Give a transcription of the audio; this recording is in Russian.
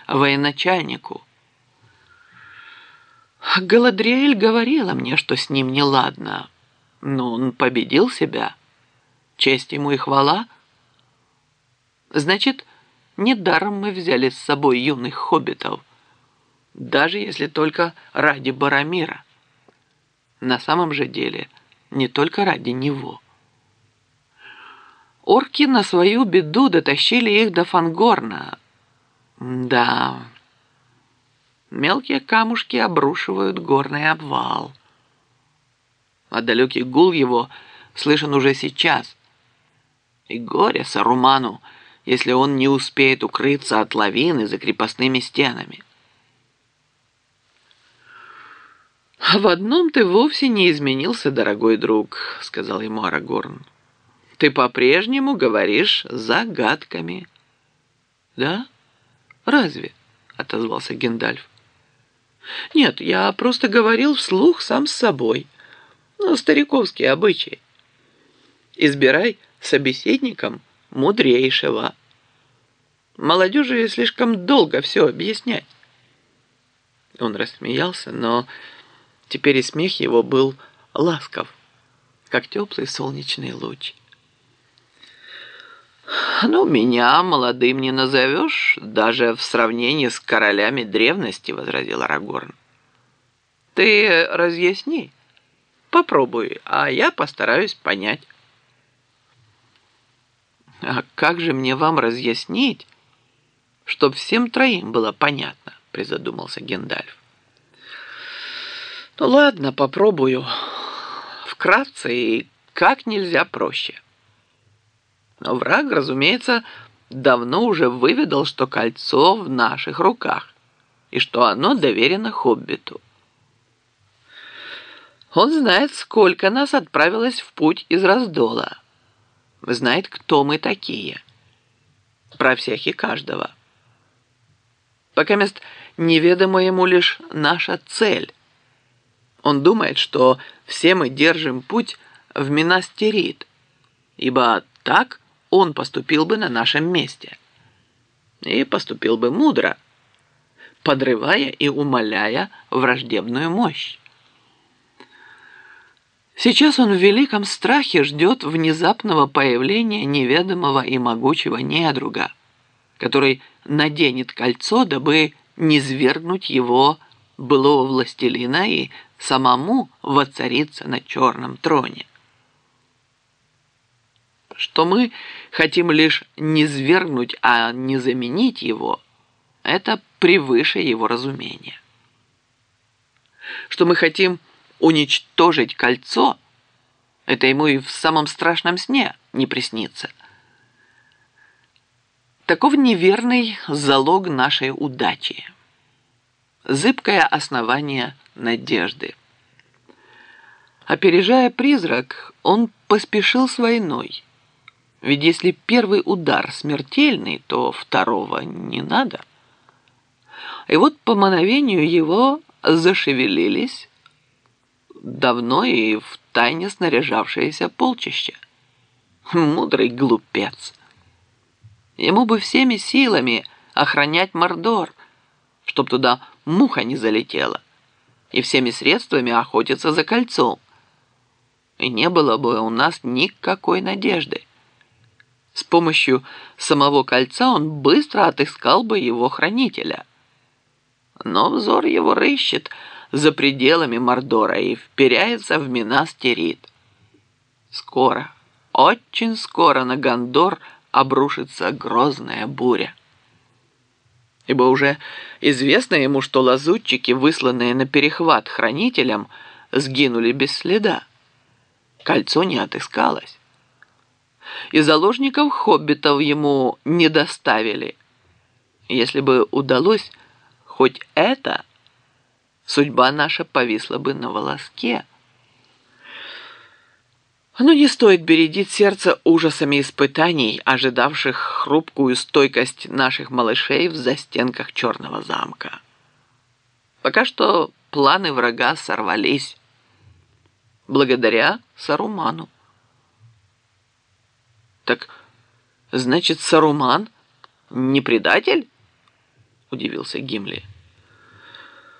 военачальнику. Галадриэль говорила мне, что с ним неладно, но он победил себя. Честь ему и хвала. Значит, недаром мы взяли с собой юных хоббитов, даже если только ради Барамира. На самом же деле, не только ради него. Орки на свою беду дотащили их до Фангорна. Да, мелкие камушки обрушивают горный обвал. А далекий гул его слышен уже сейчас. И горе Саруману, если он не успеет укрыться от лавины за крепостными стенами. «В одном ты вовсе не изменился, дорогой друг», — сказал ему Арагорн. «Ты по-прежнему говоришь загадками». «Да? Разве?» — отозвался Гендальф. «Нет, я просто говорил вслух сам с собой. Ну, стариковские обычаи. Избирай собеседником мудрейшего. Молодежи слишком долго все объяснять». Он рассмеялся, но теперь и смех его был ласков, как теплый солнечный луч. «Ну, меня молодым не назовешь, даже в сравнении с королями древности», — возразил Арагорн. «Ты разъясни, попробуй, а я постараюсь понять». «А как же мне вам разъяснить, чтоб всем троим было понятно?» — призадумался Гендальф. «Ну ладно, попробую. Вкратце и как нельзя проще. Но враг, разумеется, давно уже выведал, что кольцо в наших руках и что оно доверено хоббиту. Он знает, сколько нас отправилось в путь из Раздола. Знает, кто мы такие. Про всех и каждого. Покамест неведома ему лишь наша цель. Он думает, что все мы держим путь в Минас-Тирит, ибо так он поступил бы на нашем месте. И поступил бы мудро, подрывая и умаляя враждебную мощь. Сейчас он в великом страхе ждет внезапного появления неведомого и могучего недруга, который наденет кольцо, дабы низвергнуть его былого властелина и самому воцариться на черном троне. Что мы хотим лишь низвергнуть, а не заменить его, это превыше его разумения. Что мы хотим уничтожить кольцо, это ему и в самом страшном сне не приснится. Таков неверный залог нашей удачи. Зыбкое основание надежды. Опережая призрак, он поспешил с войной. Ведь если первый удар смертельный, то второго не надо. И вот по мановению его зашевелились давно и втайне снаряжавшиеся полчища. Мудрый глупец. Ему бы всеми силами охранять Мордор, чтоб туда муха не залетела, и всеми средствами охотиться за кольцом. И не было бы у нас никакой надежды. С помощью самого кольца он быстро отыскал бы его хранителя. Но взор его рыщет за пределами Мордора и вперяется в Минас-Тирит. Скоро, очень скоро на Гондор обрушится грозная буря. Ибо уже известно ему, что лазутчики, высланные на перехват хранителям, сгинули без следа. Кольцо не отыскалось. И заложников хоббитов ему не доставили. Если бы удалось хоть это, судьба наша повисла бы на волоске. Но не стоит бередить сердце ужасами испытаний, ожидавших хрупкую стойкость наших малышей в застенках Черного замка. Пока что планы врага сорвались. Благодаря Саруману. Так, значит, Саруман не предатель? удивился Гимли.